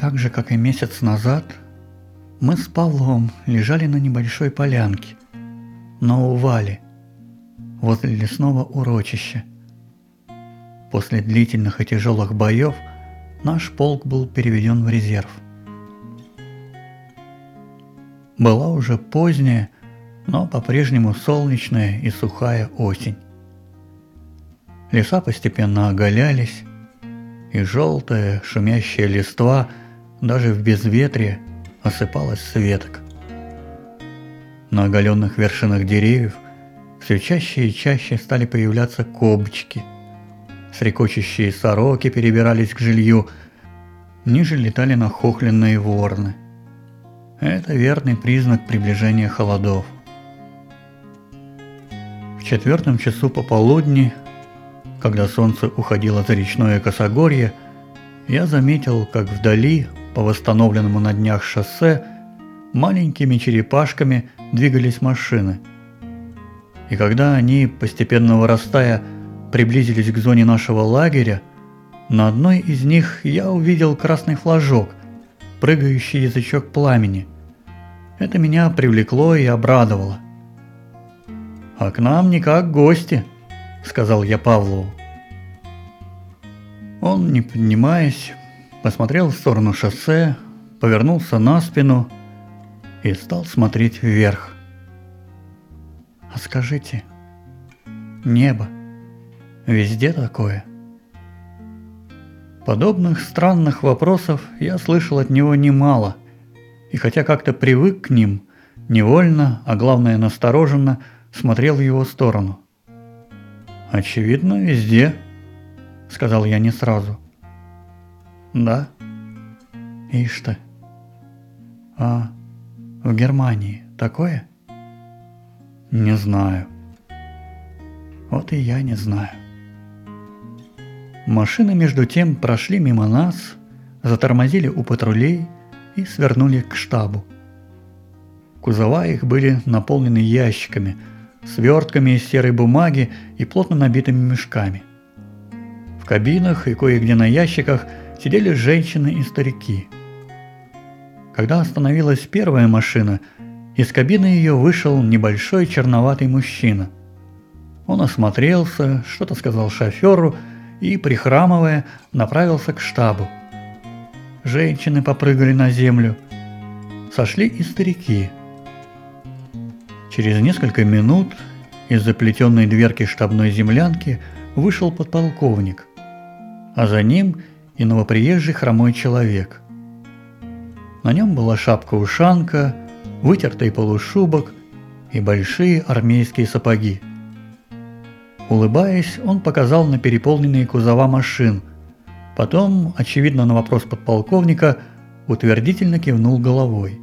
Так же, как и месяц назад, мы с Павловым лежали на небольшой полянке, на увале, возле лесного урочища. После длительных и тяжелых боев наш полк был переведен в резерв. Была уже поздняя, но по-прежнему солнечная и сухая осень. Леса постепенно оголялись, и желтая шумящая листва даже в безветрие осыпалась с веток. На оголенных вершинах деревьев все чаще и чаще стали появляться кобчики. Стрекочущие сороки перебирались к жилью, ниже летали нахохленные вороны. Это верный признак приближения холодов. В 4 часу пополудни, когда солнце уходило за речное косогорье, я заметил, как вдали, по восстановленному на днях шоссе, маленькими черепашками двигались машины. И когда они, постепенно вырастая, приблизились к зоне нашего лагеря, на одной из них я увидел красный флажок, прыгающий язычок пламени. Это меня привлекло и обрадовало. «А к нам никак гости», — сказал я Павлову. Он, не поднимаясь, посмотрел в сторону шоссе, повернулся на спину и стал смотреть вверх. «А скажите, небо везде такое?» Подобных странных вопросов я слышал от него немало, и хотя как-то привык к ним, невольно, а главное настороженно, смотрел в его сторону. «Очевидно, везде», — сказал я не сразу. «Да? Ишь ты. А в Германии такое?» «Не знаю». «Вот и я не знаю». Машины между тем прошли мимо нас, затормозили у патрулей и свернули к штабу. Кузова их были наполнены ящиками, свертками из серой бумаги и плотно набитыми мешками. В кабинах и кое-где на ящиках сидели женщины и старики. Когда остановилась первая машина, из кабины ее вышел небольшой черноватый мужчина. Он осмотрелся, что-то сказал шоферу и, прихрамывая, направился к штабу. Женщины попрыгали на землю. Сошли и старики. Через несколько минут из заплетенной дверки штабной землянки вышел подполковник, а за ним и новоприезжий хромой человек. На нем была шапка-ушанка, вытертый полушубок и большие армейские сапоги. Улыбаясь, он показал на переполненные кузова машин, потом, очевидно на вопрос подполковника, утвердительно кивнул головой.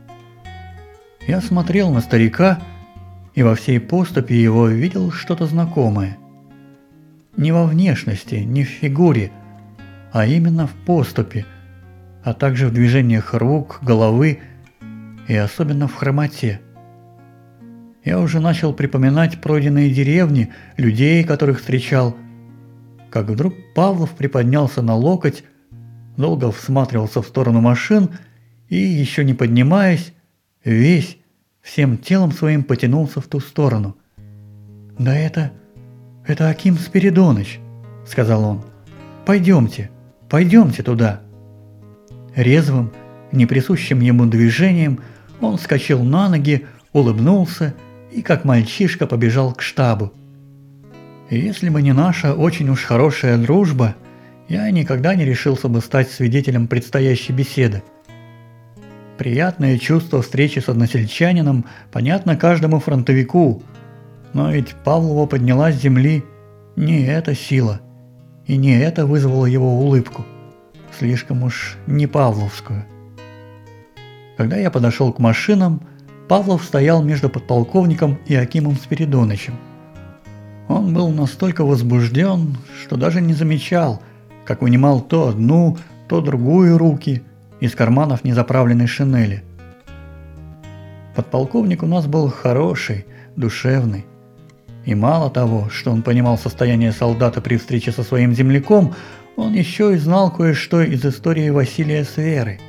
Я смотрел на старика и во всей поступи его видел что-то знакомое. Не во внешности, не в фигуре, а именно в поступе, а также в движениях рук, головы и особенно в хромоте. Я уже начал припоминать пройденные деревни, людей, которых встречал, как вдруг Павлов приподнялся на локоть, долго всматривался в сторону машин и, еще не поднимаясь, весь, всем телом своим потянулся в ту сторону. «Да это Аким Спиридоныч», — сказал он. «Пойдемте туда». Резвым, неприсущим ему движением он вскочил на ноги, улыбнулся и, как мальчишка, побежал к штабу. И если бы не наша очень уж хорошая дружба, я никогда не решился бы стать свидетелем предстоящей беседы. Приятное чувство встречи с односельчанином понятно каждому фронтовику, но ведь Павлова подняла с земли не эта сила, и не это вызвало его улыбку, слишком уж не павловскую. Когда я подошел к машинам, Павлов стоял между подполковником и Акимом Спиридонычем. Он был настолько возбужден, что даже не замечал, как вынимал то одну, то другую руки из карманов незаправленной шинели. Подполковник у нас был хороший, душевный. И мало того, что он понимал состояние солдата при встрече со своим земляком, Он еще и знал кое-что из истории Василия с Верой.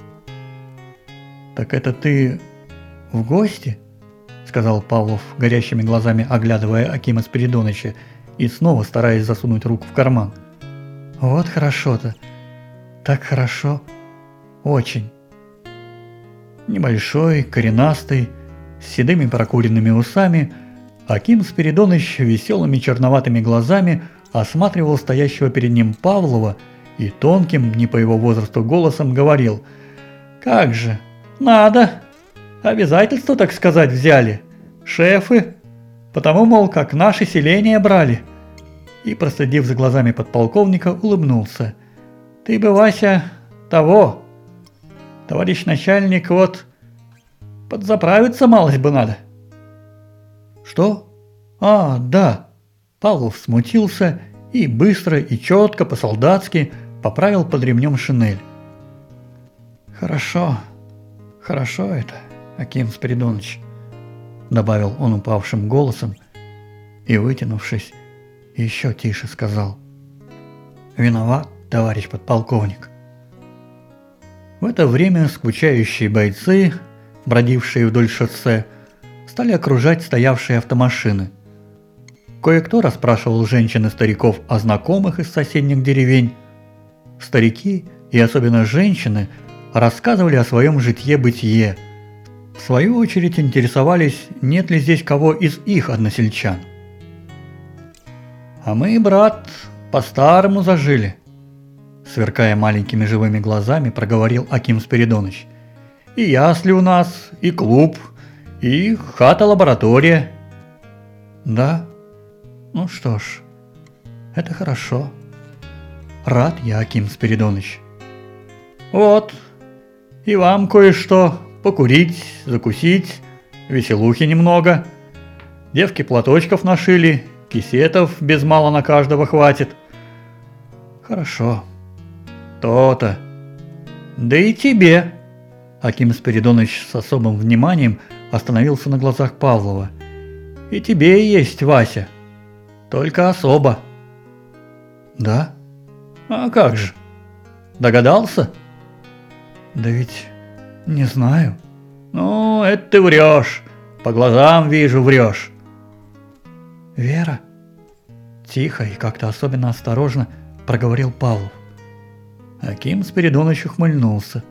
«Так это ты в гости?» – сказал Павлов, горящими глазами оглядывая Акима Спиридоныча и снова стараясь засунуть руку в карман. «Вот хорошо-то, так хорошо, очень». Небольшой, коренастый, с седыми прокуренными усами, Аким Спиридоныч веселыми черноватыми глазами осматривал стоящего перед ним Павлова и тонким, не по его возрасту голосом говорил: «Как же, надо, обязательства, так сказать, взяли, шефы, потому, мол, как наше селение брали». И, проследив за глазами подполковника, улыбнулся: «Ты бы, Вася, того, товарищ начальник, вот, подзаправиться малость бы надо». «Что? А, да». Павлов смутился и быстро и четко по-солдатски поправил под ремнем шинель. «Хорошо, хорошо это, Аким Спиридоныч», — добавил он упавшим голосом и, вытянувшись, еще тише сказал: «Виноват, товарищ подполковник». В это время скучающие бойцы, бродившие вдоль шоссе, стали окружать стоявшие автомашины. Кое-кто расспрашивал женщин и стариков о знакомых из соседних деревень. Старики, и особенно женщины, рассказывали о своем житье-бытие. В свою очередь интересовались, нет ли здесь кого из их односельчан. «А мы, брат, по-старому зажили», — сверкая маленькими живыми глазами, проговорил Аким Спиридоныч. «И ясли у нас, и клуб, и хата-лаборатория». «Да? Ну что ж, это хорошо. Рад я, Аким Спиридоныч». «Вот, и вам кое-что покурить, закусить, веселухи немного. Девки платочков нашили, кисетов без мала на каждого хватит». «Хорошо. То-то. Да и тебе». Аким Спиридоныч с особым вниманием остановился на глазах Павлова. «И тебе есть, Вася. Только особо». «Да? А как же? Догадался?» «Да ведь не знаю». «Ну, это ты врешь. По глазам вижу, врешь». «Вера?» Тихо и как-то особенно осторожно проговорил Павлов. Аким Спиридоныч ухмыльнулся.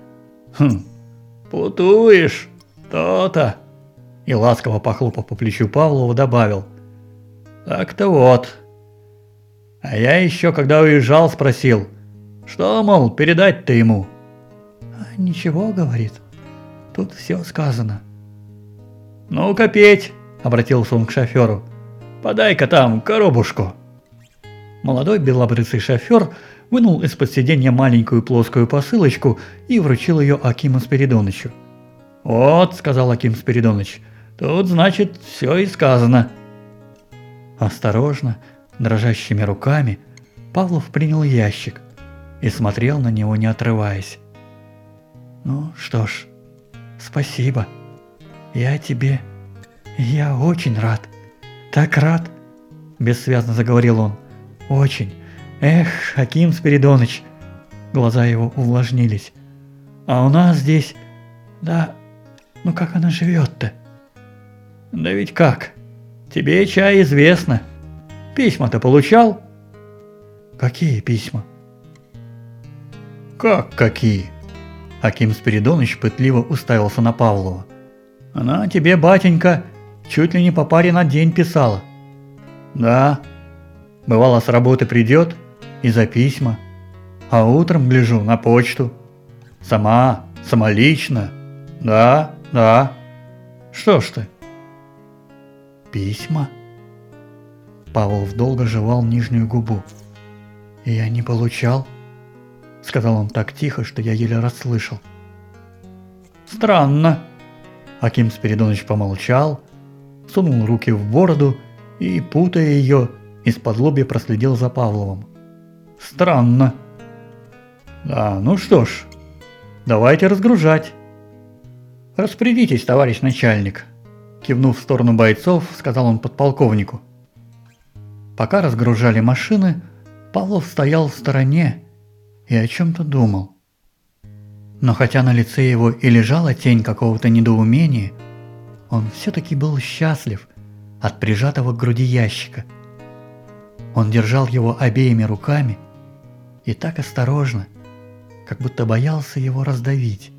«Путуешь? То-то!» И ласково похлопав по плечу Павлова, добавил: «Так-то вот. А я еще, когда уезжал, спросил, что, мол, передать-то ему?» «Ничего, — говорит, — тут все сказано». «Ну-ка петь!» — обратился он к шоферу. «Подай-ка там коробушку». Молодой белобрысый шофер вынул из-под сиденья маленькую плоскую посылочку и вручил ее Акиму Спиридонычу. «Вот, — сказал Аким Спиридоныч, — тут, значит, все и сказано». Осторожно, дрожащими руками, Павлов принял ящик и смотрел на него, не отрываясь. «Ну что ж, спасибо. Я очень рад. Так рад!» – бессвязно заговорил он. «Очень. Эх, Аким Спиридоныч!» Глаза его увлажнились. «А у нас здесь... Да, ну как она живет-то?» «Да ведь как? Тебе, чай, известно. Письма-то получал?» «Какие письма?» «Как какие?» Аким Спиридоныч пытливо уставился на Павлова. «Она тебе, батенька, чуть ли не по паре на день писала». «Да. Бывало, с работы придет и за письма, а утром гляжу на почту. Самолично. Да. Что ж ты?» «Письма?» Павлов долго жевал нижнюю губу. «Я не получал», — сказал он так тихо, что я еле расслышал. «Странно». Аким Спиридоныч помолчал, сунул руки в бороду и, путая ее, исподлобья проследил за Павловым. «Странно. Да, ну что ж, давайте разгружать». «Распорядитесь, товарищ начальник», — кивнув в сторону бойцов, сказал он подполковнику. Пока разгружали машины, Павлов стоял в стороне и о чем-то думал. Но хотя на лице его и лежала тень какого-то недоумения, он все-таки был счастлив от прижатого к груди ящика. Он держал его обеими руками и так осторожно, как будто боялся его раздавить.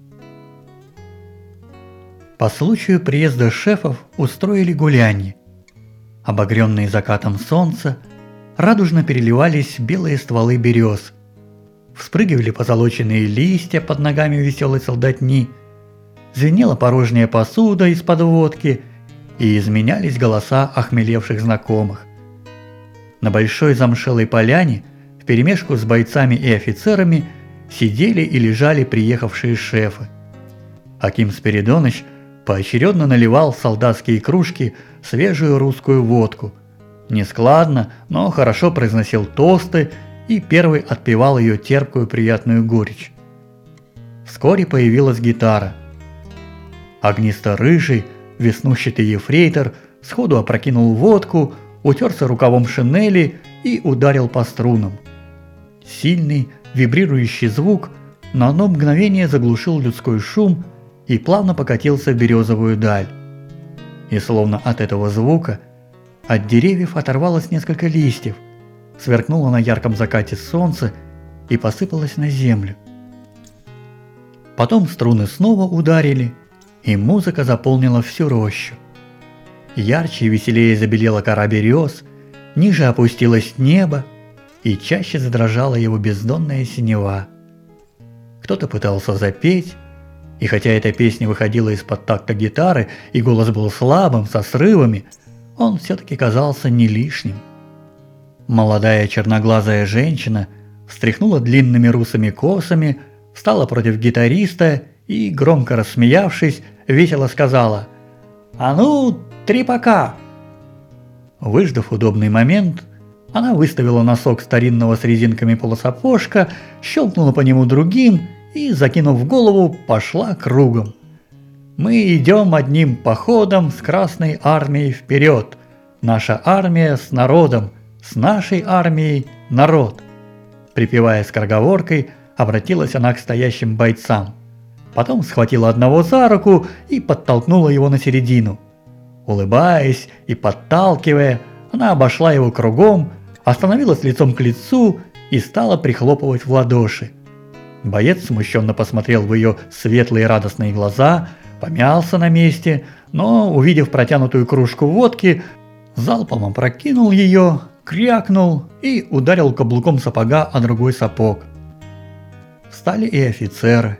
По случаю приезда шефов устроили гулянье. Обогренные закатом солнца, радужно переливались белые стволы берез. Вспрыгивали позолоченные листья под ногами веселой солдатни, звенела порожняя посуда из-под водки и изменялись голоса охмелевших знакомых. На большой замшелой поляне вперемешку с бойцами и офицерами сидели и лежали приехавшие шефы. Аким Спиридоныч поочередно наливал в солдатские кружки свежую русскую водку. Нескладно, но хорошо произносил тосты и первый отпевал ее терпкую приятную горечь. Вскоре появилась гитара. Огнисто-рыжий, веснущатый ефрейтор сходу опрокинул водку, утерся рукавом шинели и ударил по струнам. Сильный, вибрирующий звук на одно мгновение заглушил людской шум и плавно покатился в березовую даль. И словно от этого звука от деревьев оторвалось несколько листьев, сверкнуло на ярком закате солнце и посыпалось на землю. Потом струны снова ударили, и музыка заполнила всю рощу. Ярче и веселее забелела кора берез, ниже опустилось небо, и чаще задрожала его бездонная синева. Кто-то пытался запеть, и хотя эта песня выходила из-под такта гитары, и голос был слабым, со срывами, он все-таки казался не лишним. Молодая черноглазая женщина встряхнула длинными русыми косами, встала против гитариста и, громко рассмеявшись, весело сказала: «А ну, трепака!» Выждав удобный момент, она выставила носок старинного с резинками полусапожка, щелкнула по нему другим и, закинув голову, пошла кругом. «Мы идем одним походом с Красной армией вперед. Наша армия с народом, с нашей армией народ». Припевая скороговоркой, обратилась она к стоящим бойцам. Потом схватила одного за руку и подтолкнула его на середину. Улыбаясь и подталкивая, она обошла его кругом, остановилась лицом к лицу и стала прихлопывать в ладоши. Боец смущенно посмотрел в ее светлые радостные глаза, помялся на месте, но, увидев протянутую кружку водки, залпом опрокинул ее, крякнул и ударил каблуком сапога о другой сапог. Встали и офицеры.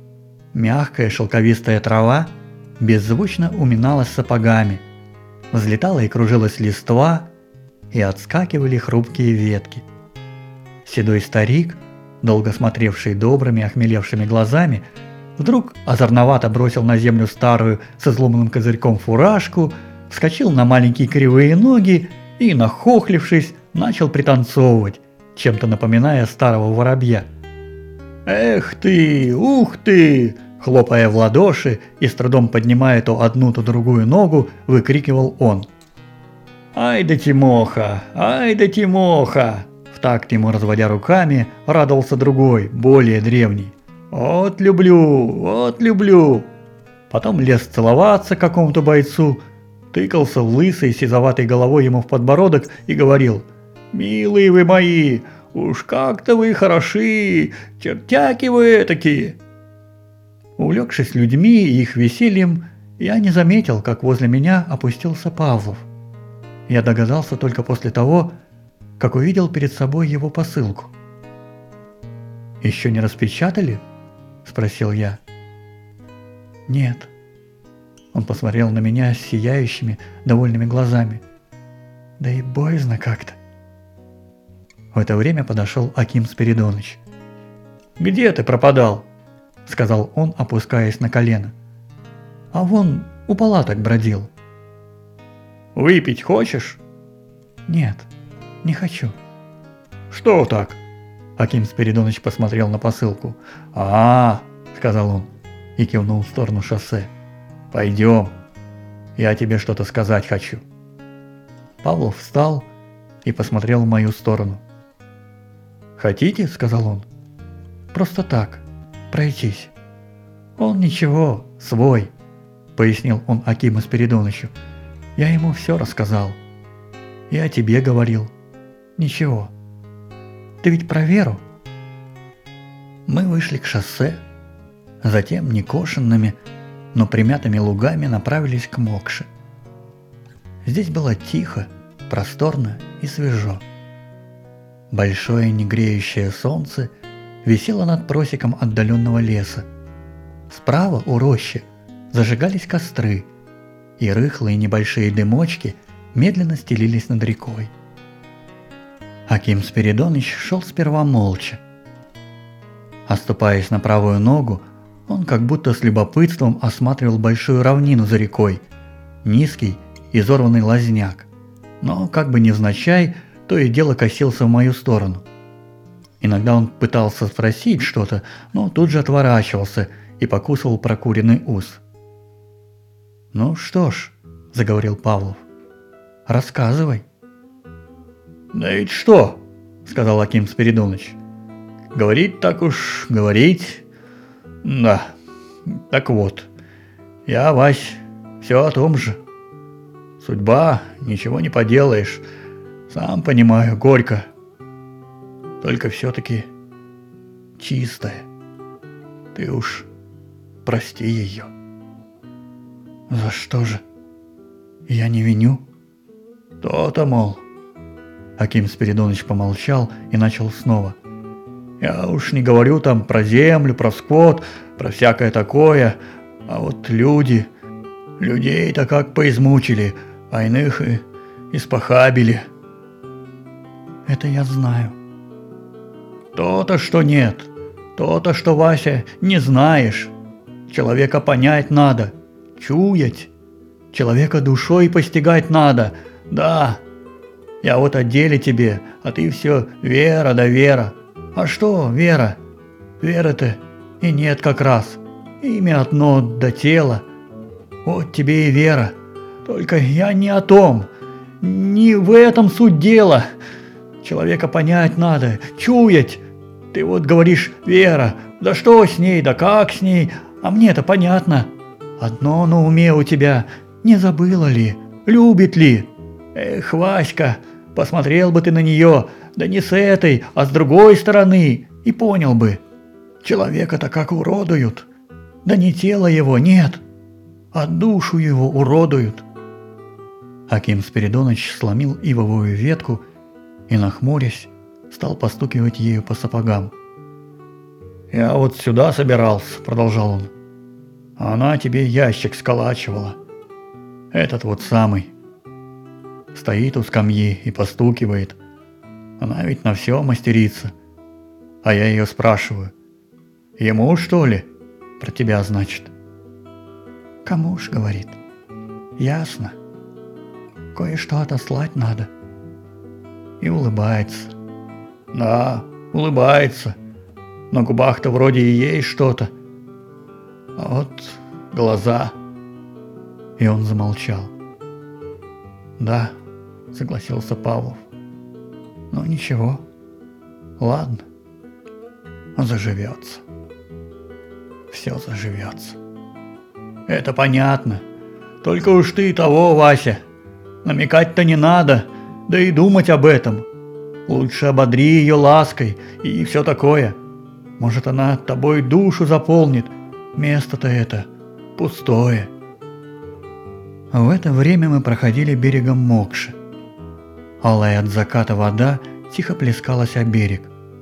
Мягкая шелковистая трава беззвучно уминалась сапогами, взлетала и кружилась листва, и отскакивали хрупкие ветки. Седой старик, долго смотревший добрыми охмелевшими глазами, вдруг озорновато бросил на землю старую с изломанным козырьком фуражку, вскочил на маленькие кривые ноги и, нахохлившись, начал пританцовывать, чем-то напоминая старого воробья. «Эх ты, ух ты!» – хлопая в ладоши и с трудом поднимая то одну, то другую ногу, выкрикивал он. «Ай да Тимоха! Ай да Тимоха!» В такт ему, разводя руками, радовался другой, более древний. «Вот люблю, вот люблю!» Потом лез целоваться к какому-то бойцу, тыкался лысой сизоватой головой ему в подбородок и говорил: «Милые вы мои, уж как-то вы хороши, чертяки вы этакие!» Увлекшись людьми и их весельем, я не заметил, как возле меня опустился Павлов. Я догадался только после того, как увидел перед собой его посылку. «Еще не распечатали?» – спросил я. «Нет». Он посмотрел на меня с сияющими, довольными глазами. «Да и боязно как-то». В это время подошел Аким Спиридоныч. «Где ты пропадал?» – сказал он, опускаясь на колено. «А вон у палаток бродил». «Выпить хочешь?» «Нет, не хочу». «Что так?» Аким Спиридоныч посмотрел на посылку. Сказал он и кивнул в сторону шоссе. «Пойдем, я тебе что-то сказать хочу». Павлов встал и посмотрел в мою сторону. «Хотите?» – сказал он. «Просто так, пройтись». «Он ничего, свой», – пояснил он Акиму Спиридонычу. «Я ему все рассказал. И о тебе говорил. Ничего. Ты ведь про Веру?» Мы вышли к шоссе, затем некошенными, но примятыми лугами направились к Мокше. Здесь было тихо, просторно и свежо. Большое негреющее солнце висело над просеком отдаленного леса. Справа у рощи зажигались костры, и рыхлые небольшие дымочки медленно стелились над рекой. Аким Спиридоныч шел сперва молча. Оступаясь на правую ногу, он как будто с любопытством осматривал большую равнину за рекой, низкий изорванный лозняк, но как бы невзначай, то и дело косился в мою сторону. Иногда он пытался спросить что-то, но тут же отворачивался и покусывал прокуренный ус. «Ну что ж», – заговорил Павлов, – «рассказывай». «Да ведь что?» – сказал Аким Спиридоныч. «Говорить так уж говорить. Да, так вот, я, Вась, все о том же. Судьба, ничего не поделаешь, сам понимаю, горько. Только все-таки чистая. Ты уж прости ее». «За что же? Я не виню?» «То-то, мол». Аким Спиридоныч помолчал и начал снова. «Я уж не говорю там про землю, про скот, про всякое такое, а вот люди, людей-то как поизмучили, а иных и испохабили». «Это я знаю». «То-то, что нет, то-то, что, Вася, не знаешь. Человека понять надо, чуять, человека душой постигать надо, да. Я вот о деле тебе, а ты все вера да вера. А что вера? Веры-то и нет как раз. Имя одно да тело. Вот тебе и вера. Только я не о том. Не в этом суть дела. Человека понять надо, чуять. Ты вот говоришь вера. Да что с ней, да как с ней? А мне-то понятно. Одно на уме у тебя. Не забыла ли? Любит ли? Эх, Васька, посмотрел бы ты на нее, да не с этой, а с другой стороны, и понял бы. Человека-то как уродуют. Да не тело его, нет, а душу его уродуют». Аким Спиридоныч сломил ивовую ветку и, нахмурясь, стал постукивать ею по сапогам. «Я вот сюда собирался», — продолжал он, — «а она тебе ящик сколачивала. Этот вот самый. Стоит у скамьи и постукивает. Она ведь на все мастерица. А я ее спрашиваю: ему, что ли? Про тебя, значит?» «Кому ж, — говорит, — ясно. Кое-что отослать надо». И улыбается. «Да, улыбается. На губах-то вроде и есть что-то. А вот глаза...» И он замолчал. «Да, — согласился Павлов. — Ну ничего, ладно, заживется. Все заживется. Это понятно. Только уж ты того, Вася, намекать-то не надо, да и думать об этом. Лучше ободри ее лаской и все такое. Может, она тобой душу заполнит. Место-то это пустое». В это время мы проходили берегом Мокши. Алая от заката вода тихо плескалась о берег.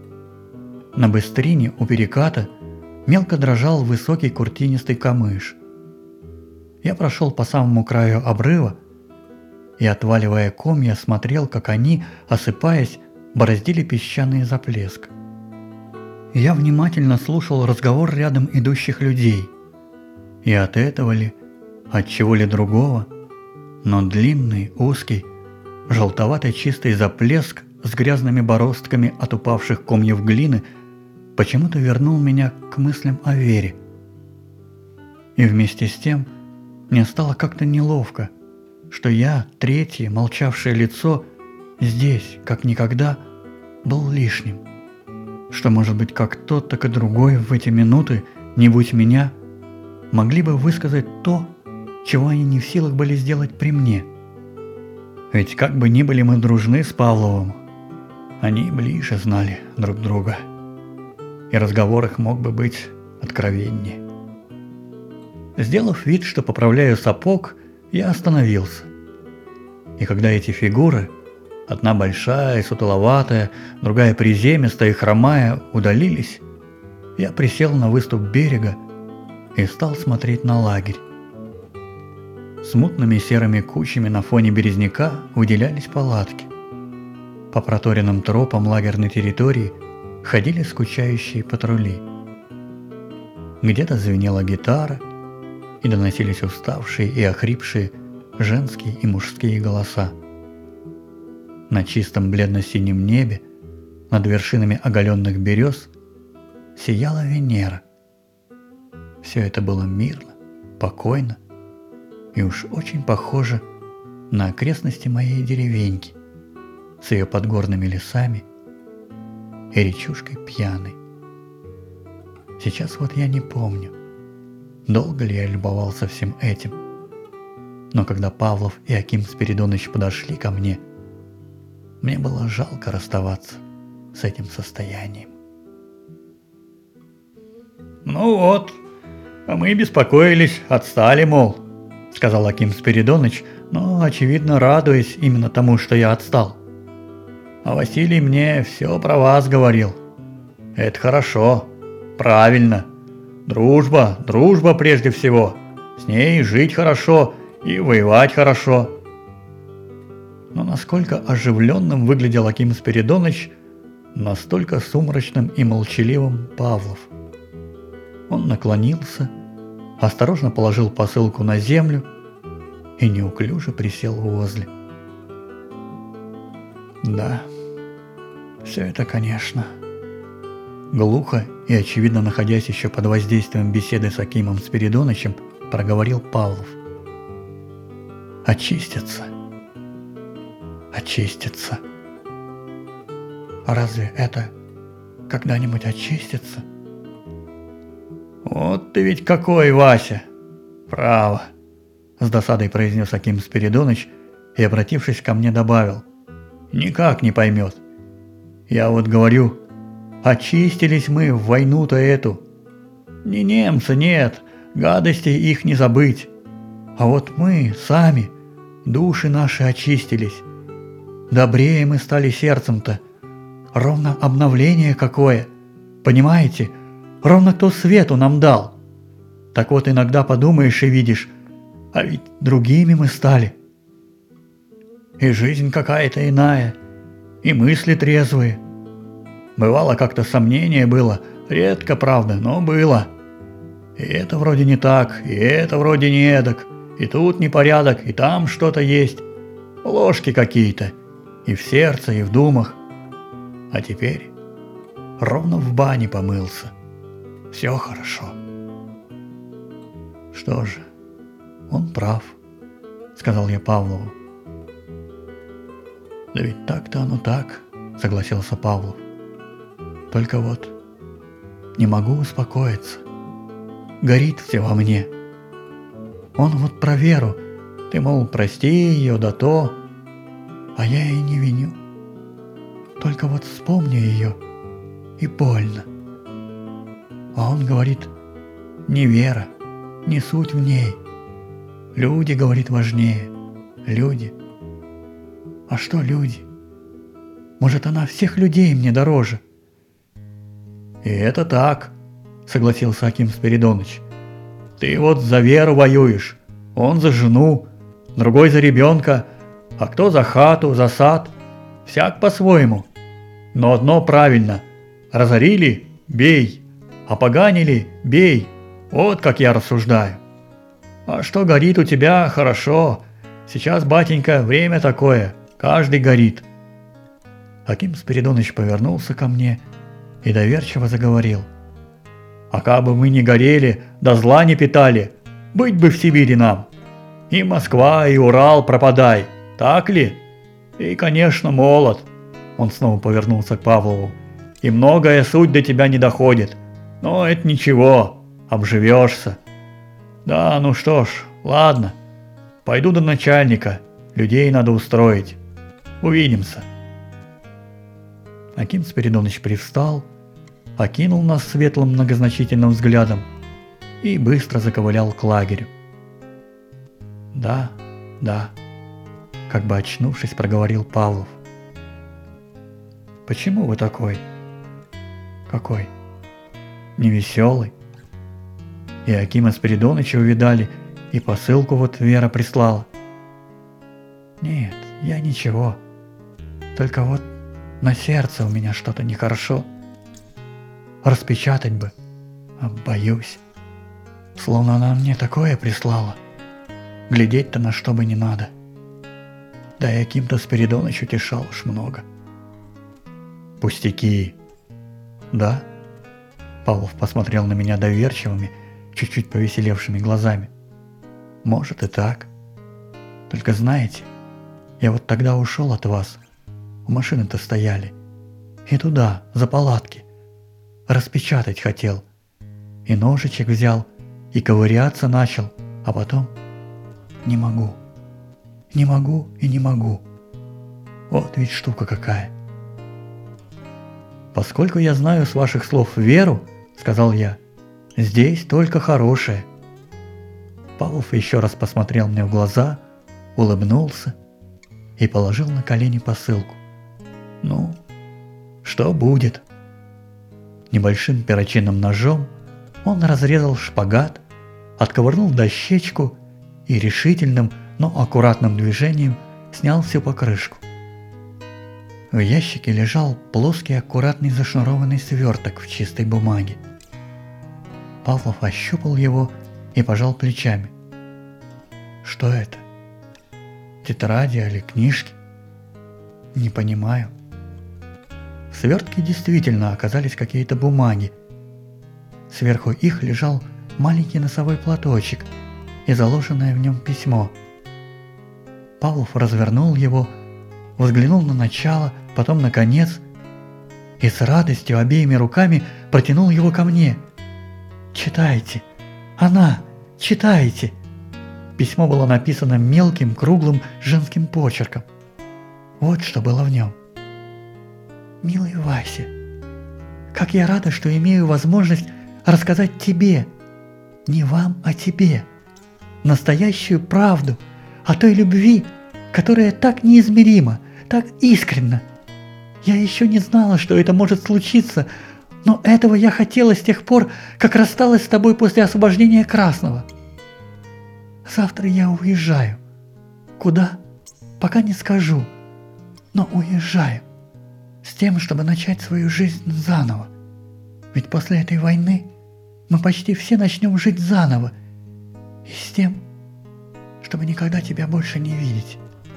На быстрине у переката мелко дрожал высокий куртинистый камыш. Я прошел по самому краю обрыва и, отваливая комья, смотрел, как они, осыпаясь, бороздили песчаный заплеск. Я внимательно слушал разговор рядом идущих людей. И от этого ли, от чего ли другого, но длинный, узкий, желтоватый чистый заплеск с грязными бороздками от упавших комьев глины почему-то вернул меня к мыслям о Вере. И вместе с тем мне стало как-то неловко, что я, третье, молчавшее лицо, здесь, как никогда, был лишним. что, может быть, как тот, так и другой в эти минуты, не будь меня, могли бы высказать то, чего они не в силах были сделать при мне. Ведь как бы ни были мы дружны с Павловым, они ближе знали друг друга, и разговор их мог бы быть откровеннее. Сделав вид, что поправляю сапог, я остановился. И когда эти фигуры, одна большая и сутуловатая, другая приземистая и хромая, удалились, я присел на выступ берега и стал смотреть на лагерь. Смутными серыми кучами на фоне березняка выделялись палатки. По проторенным тропам лагерной территории ходили скучающие патрули. Где-то звенела гитара, и доносились уставшие и охрипшие женские и мужские голоса. На чистом бледно-синем небе, над вершинами оголенных берез, сияла Венера. Все это было мирно, покойно и уж очень похоже на окрестности моей деревеньки с ее подгорными лесами и речушкой Пьяной. Сейчас вот я не помню, долго ли я любовался всем этим, но когда Павлов и Аким Спиридоныч подошли ко мне было жалко расставаться с этим состоянием. «Ну вот, а мы беспокоились, отстали, мол», — сказал Аким Спиридоныч, но, очевидно, радуясь именно тому, что я отстал. «А Василий мне все про вас говорил. Это хорошо, правильно. Дружба прежде всего. С ней жить хорошо и воевать хорошо». Но насколько оживленным выглядел Аким Спиридоныч, настолько сумрачным и молчаливым Павлов. Он наклонился, осторожно положил посылку на землю и неуклюже присел возле. «Да, все это, конечно», — глухо и, очевидно, находясь еще под воздействием беседы с Акимом Спиридонычем, проговорил Павлов. «Очистятся. Очистятся. А разве это когда-нибудь очистится?» «Вот ты ведь какой, Вася! Право!» — с досадой произнес Аким Спиридоныч и, обратившись ко мне, добавил. «Никак не поймет. Я вот говорю, очистились мы в войну-то эту. Не немцы, нет, гадостей их не забыть. А вот мы сами, души наши очистились. Добрее мы стали сердцем-то. Ровно обновление какое. Понимаете? Ровно кто свету нам дал. Так вот иногда подумаешь и видишь, а ведь другими мы стали. И жизнь какая-то иная, и мысли трезвые. Бывало как-то сомнение было, редко, правда, но было. И это вроде не так, и это вроде не эдак, и тут непорядок, и там что-то есть. Ложки какие-то. И в сердце, и в думах. А теперь ровно в бане помылся. Все хорошо. Что же, он прав, сказал я Павлову. Да ведь так-то оно так, согласился Павлов. Только вот не могу успокоиться. Горит все во мне. Он вот про Веру. Ты, мол, прости ее, да то. А я и не виню. Только вот вспомню ее, и больно. А он говорит, не Вера, не суть в ней. Люди, говорит, важнее. Люди. А что люди? Может, она всех людей мне дороже? И это так, согласился Аким Спиридоныч. Ты вот за Веру воюешь, он за жену, другой за ребенка, а кто за хату, за сад, всяк по-своему. Но одно правильно, разорили – бей, опоганили – бей, вот как я рассуждаю. А что горит у тебя – хорошо, сейчас, батенька, время такое, каждый горит. Аким Спиридоныч повернулся ко мне и доверчиво заговорил. А как бы мы не горели, да зла не питали, быть бы в Сибири нам. И Москва, и Урал пропадай. Так ли? И, конечно, молод. Он снова повернулся к Павлову. и многое суть до тебя не доходит. Но это ничего, обживешься. Да, ну что ж, ладно, пойду до начальника, людей надо устроить. Увидимся. Аким Спиридоныч привстал, окинул нас светлым многозначительным взглядом и быстро заковылял к лагерю. Да, как бы очнувшись, проговорил Павлов. Почему вы такой? Какой? Невеселый? И Акима Спиридоныча увидали, и посылку вот Вера прислала. Нет, я ничего. Только вот на сердце у меня что-то нехорошо. Распечатать бы, а боюсь. Словно она мне такое прислала. Глядеть-то на что бы не надо. Да и Аким-то Спиридоныч утешал уж много. Пустяки. Да? Павлов посмотрел на меня доверчивыми, чуть-чуть повеселевшими глазами. Может и так. Только знаете, я вот тогда ушел от вас. У машины-то стояли. И туда, за палатки. Распечатать хотел. И ножичек взял, и ковыряться начал, а потом не могу. Не могу и не могу. Вот ведь штука какая. Поскольку я знаю с ваших слов Веру, сказал я, здесь только хорошее. Павлов еще раз посмотрел мне в глаза, улыбнулся и положил на колени посылку. Ну, что будет? Небольшим перочинным ножом он разрезал шпагат, отковырнул дощечку и решительным, но аккуратным движением снял всю покрышку. В ящике лежал плоский аккуратный зашнурованный сверток в чистой бумаге. Павлов ощупал его и пожал плечами. Что это? Тетради или книжки? Не понимаю. В свертке действительно оказались какие-то бумаги. Сверху их лежал маленький носовой платочек и заложенное в нем письмо. Павлов развернул его, взглянул на начало, потом на конец и с радостью обеими руками протянул его ко мне. «Читайте! Она! Читайте!» Письмо было написано мелким, круглым женским почерком. Вот что было в нем. «Милый Вася, как я рада, что имею возможность рассказать тебе, не вам, а тебе, настоящую правду о той любви, которая так неизмерима, так искренна. Я еще не знала, что это может случиться, но этого я хотела с тех пор, как рассталась с тобой после освобождения Красного. Завтра я уезжаю. Куда? Пока не скажу, но уезжаю. С тем, чтобы начать свою жизнь заново. Ведь после этой войны мы почти все начнем жить заново. И с тем, чтобы никогда тебя больше не видеть.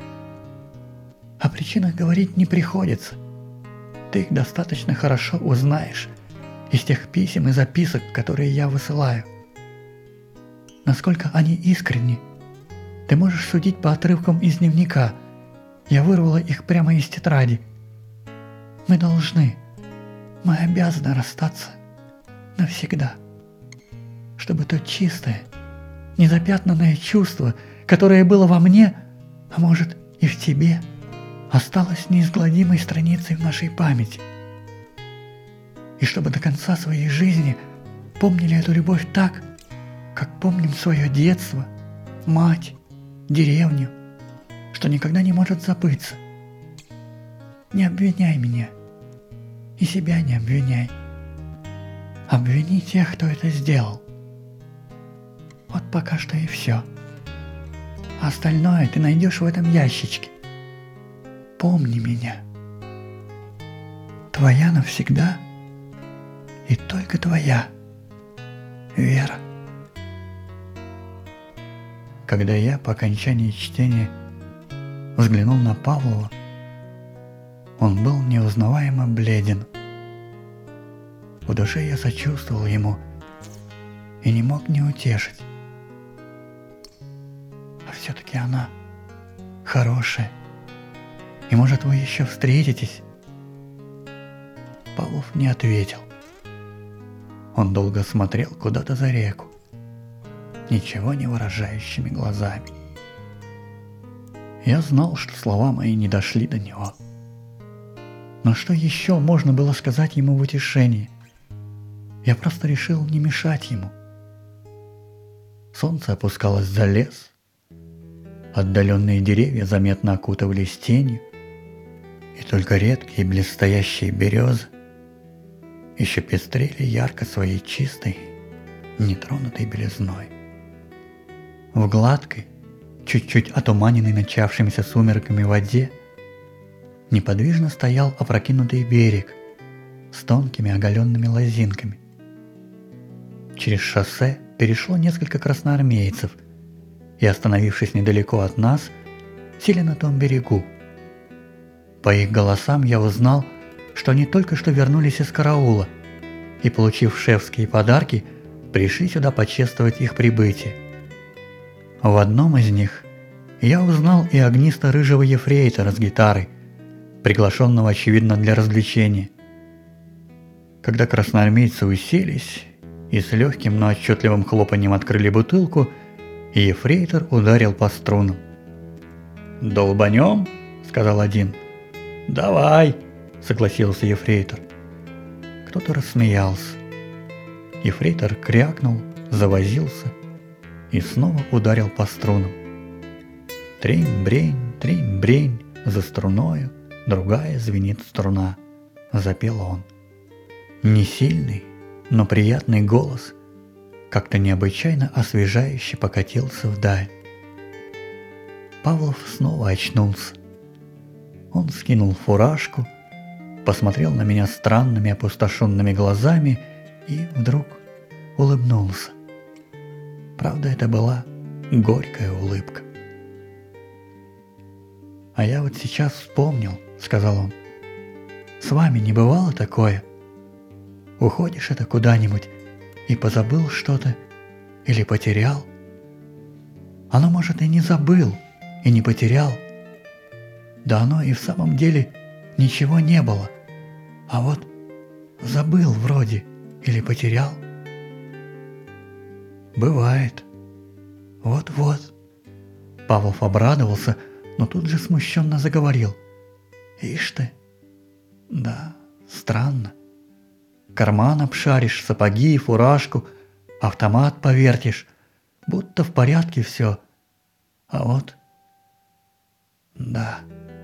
О причинах говорить не приходится. Ты их достаточно хорошо узнаешь из тех писем и записок, которые я высылаю. Насколько они искренни, ты можешь судить по отрывкам из дневника. Я вырвала их прямо из тетради. Мы обязаны расстаться навсегда. Чтобы то чистое, незапятнанное чувство, которое было во мне, а может и в тебе, осталось неизгладимой страницей в нашей памяти. И чтобы до конца своей жизни помнили эту любовь так, как помним свое детство, мать, деревню, что никогда не может забыться. Не обвиняй меня, и себя не обвиняй. Обвини тех, кто это сделал. Вот пока что и все. Остальное ты найдешь в этом ящичке. Помни меня. Твоя навсегда и только твоя, Вера. Когда я по окончании чтения взглянул на Павлова, он был неузнаваемо бледен. В душе я сочувствовал ему и не мог не утешить. А все-таки она хорошая, и может вы еще встретитесь. Павлов не ответил. Он долго смотрел куда-то за реку, ничего не выражающими глазами. Я знал, что слова мои не дошли до него. Но что еще можно было сказать ему в утешении? Я просто решил не мешать ему. Солнце опускалось за лес, отдаленные деревья заметно окутывались тенью, и только редкие блестящие березы еще пестрели ярко своей чистой, нетронутой белизной. В гладкой, чуть-чуть отуманенной начавшимися сумерками воде неподвижно стоял опрокинутый берег с тонкими оголенными лозинками. Через шоссе перешло несколько красноармейцев и, остановившись недалеко от нас, сели на том берегу. По их голосам я узнал, что они только что вернулись из караула и, получив шефские подарки, пришли сюда почествовать их прибытие. В одном из них я узнал и огнисто-рыжего ефрейтора с гитарой, приглашенного, очевидно, для развлечения. Когда красноармейцы уселись и с легким, но отчетливым хлопаньем открыли бутылку, ефрейтор ударил по струнам. «Долбанем?» — сказал один. «Давай!» — согласился ефрейтор. Кто-то рассмеялся. Ефрейтор крякнул, завозился и снова ударил по струнам. Трень-брень, трень-брень, за струною другая звенит струна, запел он. Не сильный, но приятный голос как-то необычайно освежающе покатился вдаль. Павлов снова очнулся. Он скинул фуражку, посмотрел на меня странными опустошенными глазами и вдруг улыбнулся. Правда, это была горькая улыбка. «А я вот сейчас вспомнил», — сказал он. «С вами не бывало такое? Уходишь это куда-нибудь и позабыл что-то или потерял? Оно, может, и не забыл, и не потерял. Да оно и в самом деле ничего не было. А вот забыл вроде или потерял. Бывает. Вот-вот». Павлов обрадовался, но тут же смущенно заговорил. «Ишь ты, да, странно. Карман обшаришь, сапоги, фуражку, автомат повертишь, будто в порядке все. А вот, да».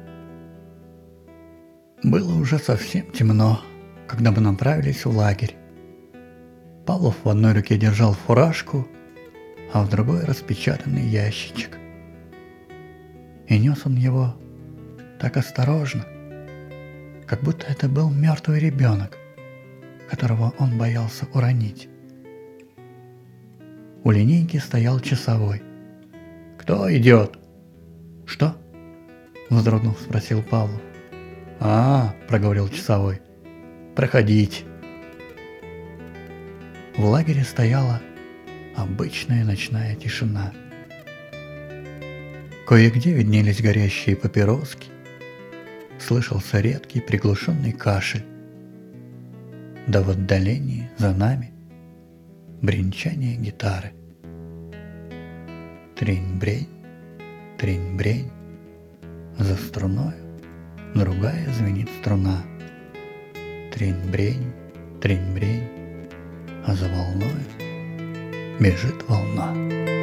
Было уже совсем темно, когда мы направились в лагерь. Павлов в одной руке держал фуражку, а в другой распечатанный ящичек. И нес он его так осторожно, как будто это был мертвый ребенок, которого он боялся уронить. У линейки стоял часовой. «Кто идет?» «Что?» — вздрогнув, спросил Павлов. «А, — проговорил часовой, — проходите». В лагере стояла обычная ночная тишина. Кое-где виднелись горящие папироски, слышался редкий приглушенный кашель, да в отдалении за нами бренчание гитары. Трень-брень, трень-брень, за струною другая звенит струна. Трень-брень, трень-брень, а за волною бежит волна.